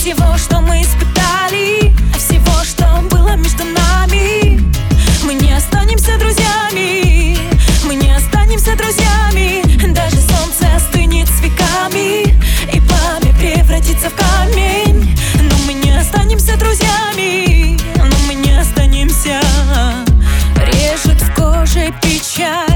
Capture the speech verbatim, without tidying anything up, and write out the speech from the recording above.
всего, что мы испытали, всего, что было между нами. Мы не останемся друзьями, мы не останемся друзьями. Даже солнце остынет с веками, и пламя превратится в камень. Но мы не останемся друзьями, но мы не останемся. Режет в коже печаль.